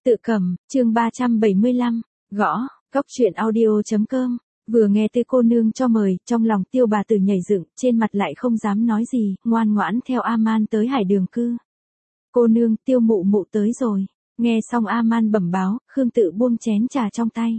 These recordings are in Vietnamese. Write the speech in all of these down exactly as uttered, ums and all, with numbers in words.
Tự cầm, chương ba trăm bảy mươi lăm, gõ, cốc truyện audio chấm com. Vừa nghe Tư cô nương cho mời, trong lòng Tiêu bà tử nhảy dựng, trên mặt lại không dám nói gì, ngoan ngoãn theo A-man tới Hải Đường cư. Cô nương, Tiêu mụ mụ tới rồi. Nghe xong A-man bẩm báo, Khương Tự buông chén trà trong tay.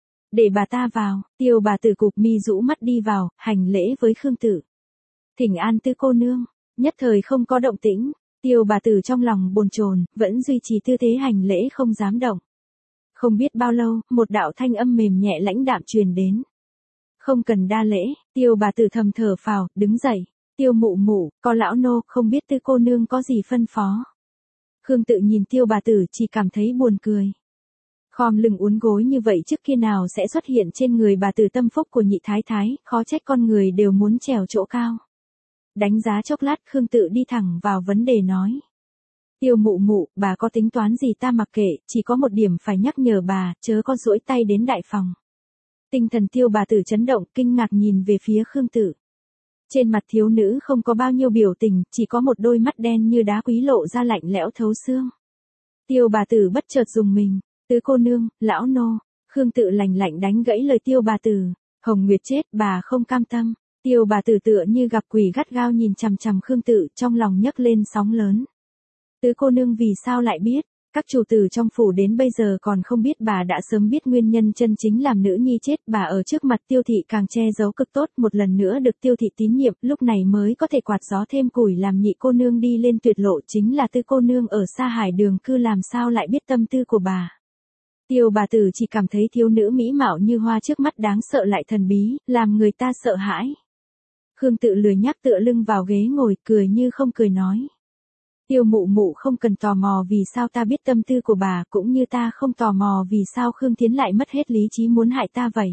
Để bà ta vào. Tiêu bà tử cụp mi rũ mắt đi vào, hành lễ với Khương Tự. Thỉnh an Tư cô nương. Nhất thời không có động tĩnh. Tiêu bà tử trong lòng bồn chồn, vẫn duy trì tư thế hành lễ không dám động. Không biết bao lâu, một đạo thanh âm mềm nhẹ lãnh đạm truyền đến. Không cần đa lễ. Tiêu bà tử thầm thở phào, đứng dậy. Tiêu mụ mụ, có lão nô, không biết Tư cô nương có gì phân phó. Khương Tự nhìn Tiêu bà tử chỉ cảm thấy buồn cười. Khom lưng uốn gối như vậy trước kia nào sẽ xuất hiện trên người bà tử tâm phúc của nhị thái thái, khó trách con người đều muốn trèo chỗ cao. Đánh giá chốc lát, Khương Tự đi thẳng vào vấn đề nói. Tiêu mụ mụ, bà có tính toán gì ta mặc kệ, chỉ có một điểm phải nhắc nhở bà, chớ có duỗi tay đến đại phòng. Tinh thần Tiêu bà tử chấn động, kinh ngạc nhìn về phía Khương Tự. Trên mặt thiếu nữ không có bao nhiêu biểu tình, chỉ có một đôi mắt đen như đá quý lộ ra lạnh lẽo thấu xương. Tiêu bà tử bất chợt dùng mình. Tứ cô nương, lão nô. Khương Tự lạnh lạnh đánh gãy lời Tiêu bà tử. Hồng Nguyệt chết, bà không cam tâm. Tiêu bà tử tựa như gặp quỷ gắt gao nhìn chằm chằm Khương Tự, trong lòng nhấc lên sóng lớn. Tứ cô nương vì sao lại biết? Các chủ tử trong phủ đến bây giờ còn không biết, bà đã sớm biết nguyên nhân chân chính làm nữ nhi chết. Bà ở trước mặt Tiêu thị càng che giấu cực tốt, một lần nữa được Tiêu thị tín nhiệm, lúc này mới có thể quạt gió thêm củi làm nhị cô nương đi lên tuyệt lộ. Chính là Tư cô nương ở xa Hải Đường cư, làm sao lại biết tâm tư của bà. Tiêu bà tử chỉ cảm thấy thiếu nữ mỹ mạo như hoa trước mắt đáng sợ lại thần bí, làm người ta sợ hãi. Khương Tự lười nhác tựa lưng vào ghế ngồi, cười như không cười nói. Tiêu mụ mụ không cần tò mò vì sao ta biết tâm tư của bà, cũng như ta không tò mò vì sao Khương Thiến lại mất hết lý trí muốn hại ta vậy.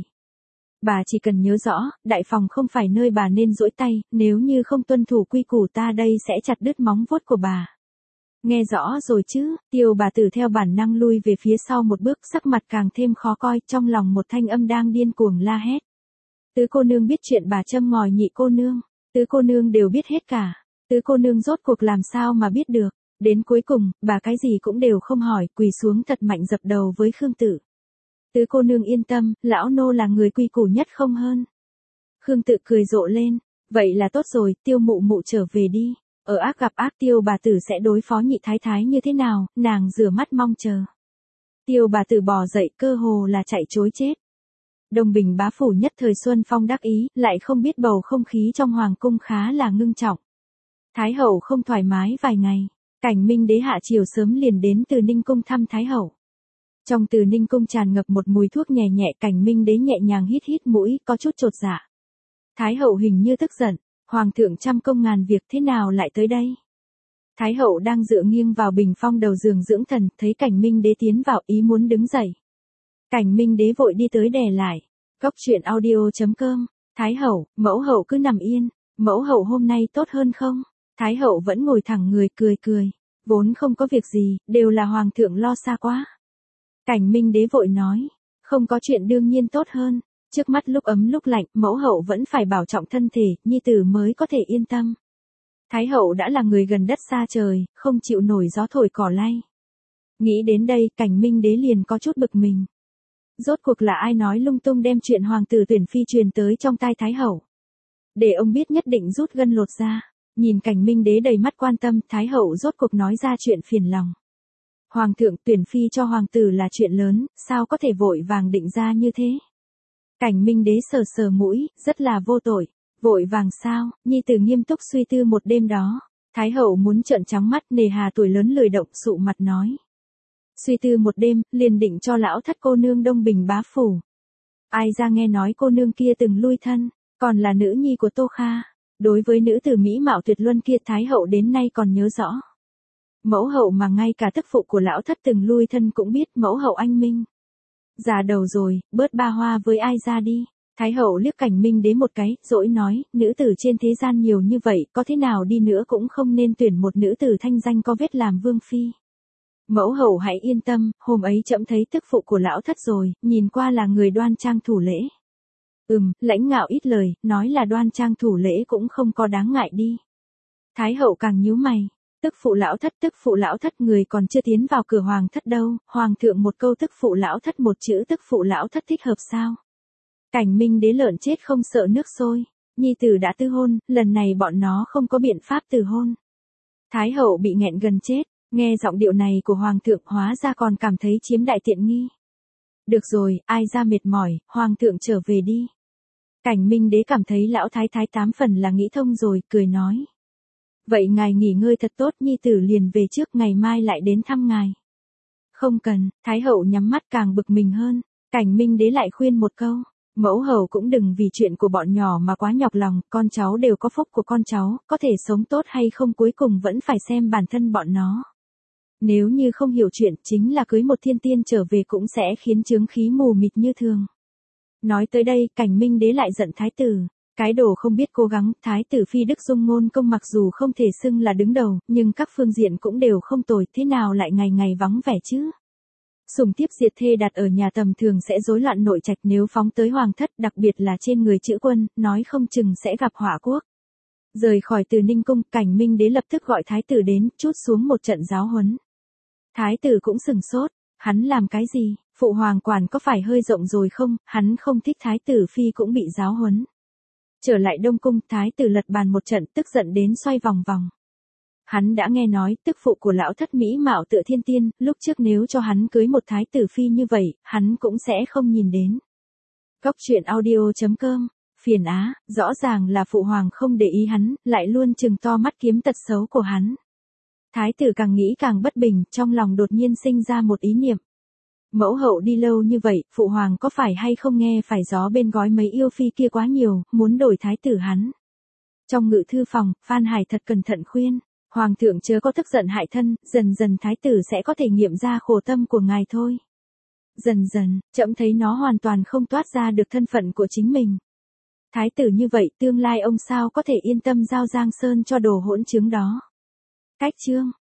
Bà chỉ cần nhớ rõ, đại phòng không phải nơi bà nên duỗi tay, nếu như không tuân thủ quy củ ta đây sẽ chặt đứt móng vuốt của bà. Nghe rõ rồi chứ. Tiêu bà tử theo bản năng lui về phía sau một bước, sắc mặt càng thêm khó coi, trong lòng một thanh âm đang điên cuồng la hét. Tứ cô nương biết chuyện bà châm ngòi nhị cô nương. Tứ cô nương đều biết hết cả. Tứ cô nương rốt cuộc làm sao mà biết được. Đến cuối cùng, bà cái gì cũng đều không hỏi, quỳ xuống thật mạnh dập đầu với Khương Tự. Tứ cô nương yên tâm, lão nô là người quy củ nhất không hơn. Khương Tự cười rộ lên. Vậy là tốt rồi, Tiêu mụ mụ trở về đi. Ở ác gặp ác, Tiêu bà tử sẽ đối phó nhị thái thái như thế nào, nàng rửa mắt mong chờ. Tiêu bà tử bò dậy, cơ hồ là chạy trối chết. Đông Bình bá phủ nhất thời xuân phong đắc ý, lại không biết bầu không khí trong hoàng cung khá là ngưng trọng. Thái hậu không thoải mái vài ngày, Cảnh Minh đế hạ chiều sớm liền đến Từ Ninh cung thăm Thái hậu. Trong Từ Ninh cung tràn ngập một mùi thuốc nhẹ nhẹ, Cảnh Minh đế nhẹ nhàng hít hít mũi, có chút chột dạ. Thái hậu hình như tức giận, hoàng thượng trăm công ngàn việc thế nào lại tới đây? Thái hậu đang dựa nghiêng vào bình phong đầu giường dưỡng thần, thấy Cảnh Minh đế tiến vào, ý muốn đứng dậy. Cảnh Minh đế vội đi tới đè lại. Cốc truyện audio chấm com. Thái hậu, mẫu hậu cứ nằm yên. Mẫu hậu hôm nay tốt hơn không? Thái hậu vẫn ngồi thẳng người cười cười. Vốn không có việc gì, đều là hoàng thượng lo xa quá. Cảnh Minh đế vội nói. Không có chuyện đương nhiên tốt hơn. Trước mắt lúc ấm lúc lạnh, mẫu hậu vẫn phải bảo trọng thân thể, nhi tử mới có thể yên tâm. Thái hậu đã là người gần đất xa trời, không chịu nổi gió thổi cỏ lay. Nghĩ đến đây, Cảnh Minh đế liền có chút bực mình. Rốt cuộc là ai nói lung tung đem chuyện hoàng tử tuyển phi truyền tới trong tai Thái hậu. Để ông biết nhất định rút gân lột ra. Nhìn Cảnh Minh đế đầy mắt quan tâm, Thái hậu rốt cuộc nói ra chuyện phiền lòng. Hoàng thượng tuyển phi cho hoàng tử là chuyện lớn, sao có thể vội vàng định ra như thế? Cảnh Minh đế sờ sờ mũi, rất là vô tội. Vội vàng sao? Nhi tử nghiêm túc suy tư một đêm đó. Thái hậu muốn trợn trắng mắt, nề hà tuổi lớn lười động, sụ mặt nói. Suy tư một đêm, liền định cho lão thất cô nương Đông Bình bá phủ. Ai ra nghe nói cô nương kia từng lui thân, còn là nữ nhi của Tô Kha. Đối với nữ tử mỹ mạo tuyệt luân kia, Thái hậu đến nay còn nhớ rõ. Mẫu hậu mà ngay cả tức phụ của lão thất từng lui thân cũng biết, mẫu hậu anh minh. Già đầu rồi, bớt ba hoa với ai ra đi. Thái hậu liếc Cảnh Minh đế một cái, dỗi nói, nữ tử trên thế gian nhiều như vậy, có thế nào đi nữa cũng không nên tuyển một nữ tử thanh danh có vết làm vương phi. Mẫu hậu hãy yên tâm, hôm ấy trẫm thấy tức phụ của lão thất rồi, nhìn qua là người đoan trang thủ lễ. Ừm, lãnh ngạo ít lời, nói là đoan trang thủ lễ cũng không có đáng ngại đi. Thái hậu càng nhíu mày, Tức phụ lão thất, tức phụ lão thất, người còn chưa tiến vào cửa hoàng thất đâu, hoàng thượng một câu tức phụ lão thất, một chữ tức phụ lão thất thích hợp sao? Cảnh Minh Đế lợn chết không sợ nước sôi, nhi tử đã tư hôn, lần này bọn nó không có biện pháp từ hôn. Thái hậu bị nghẹn gần chết, nghe giọng điệu này của hoàng thượng hóa ra còn cảm thấy chiếm đại tiện nghi. Được rồi, ai ra mệt mỏi, hoàng thượng trở về đi. Cảnh Minh Đế cảm thấy lão thái thái tám phần là nghĩ thông rồi, cười nói. Vậy ngài nghỉ ngơi thật tốt, nhi tử liền về trước, ngày mai lại đến thăm ngài. Không cần, Thái hậu nhắm mắt càng bực mình hơn. Cảnh Minh Đế lại khuyên một câu. Mẫu hậu cũng đừng vì chuyện của bọn nhỏ mà quá nhọc lòng, con cháu đều có phúc của con cháu, có thể sống tốt hay không cuối cùng vẫn phải xem bản thân bọn nó. Nếu như không hiểu chuyện, chính là cưới một thiên tiên trở về cũng sẽ khiến chướng khí mù mịt như thường. Nói tới đây, Cảnh Minh Đế lại giận thái tử. Cái đồ không biết cố gắng, thái tử phi Đức Dung ngôn công mặc dù không thể xưng là đứng đầu, nhưng các phương diện cũng đều không tồi, thế nào lại ngày ngày vắng vẻ chứ? Sủng tiếp diệt thê đặt ở nhà tầm thường sẽ rối loạn nội trạch, nếu phóng tới hoàng thất, đặc biệt là trên người chữ quân, nói không chừng sẽ gặp họa quốc. Rời khỏi Từ Ninh cung, Cảnh Minh Đế lập tức gọi thái tử đến, trút xuống một trận giáo huấn. Thái tử cũng sừng sốt, hắn làm cái gì, phụ hoàng quản có phải hơi rộng rồi không, hắn không thích thái tử phi cũng bị giáo huấn. Trở lại Đông cung, thái tử lật bàn một trận, tức giận đến xoay vòng vòng. Hắn đã nghe nói, tức phụ của lão thất mỹ mạo tựa thiên tiên, lúc trước nếu cho hắn cưới một thái tử phi như vậy, hắn cũng sẽ không nhìn đến. Cốc truyện audio chấm com, phiền á, rõ ràng là phụ hoàng không để ý hắn, lại luôn trừng to mắt kiếm tật xấu của hắn. Thái tử càng nghĩ càng bất bình, trong lòng đột nhiên sinh ra một ý niệm. Mẫu hậu đi lâu như vậy, phụ hoàng có phải hay không nghe phải gió bên gói mấy yêu phi kia quá nhiều, muốn đổi thái tử hắn. Trong ngự thư phòng, Phan Hải thật cẩn thận khuyên, hoàng thượng chớ có tức giận hại thân, dần dần thái tử sẽ có thể nghiệm ra khổ tâm của ngài thôi. Dần dần, trẫm thấy nó hoàn toàn không toát ra được thân phận của chính mình. Thái tử như vậy, tương lai ông sao có thể yên tâm giao Giang Sơn cho đồ hỗn chứng đó. Cách chương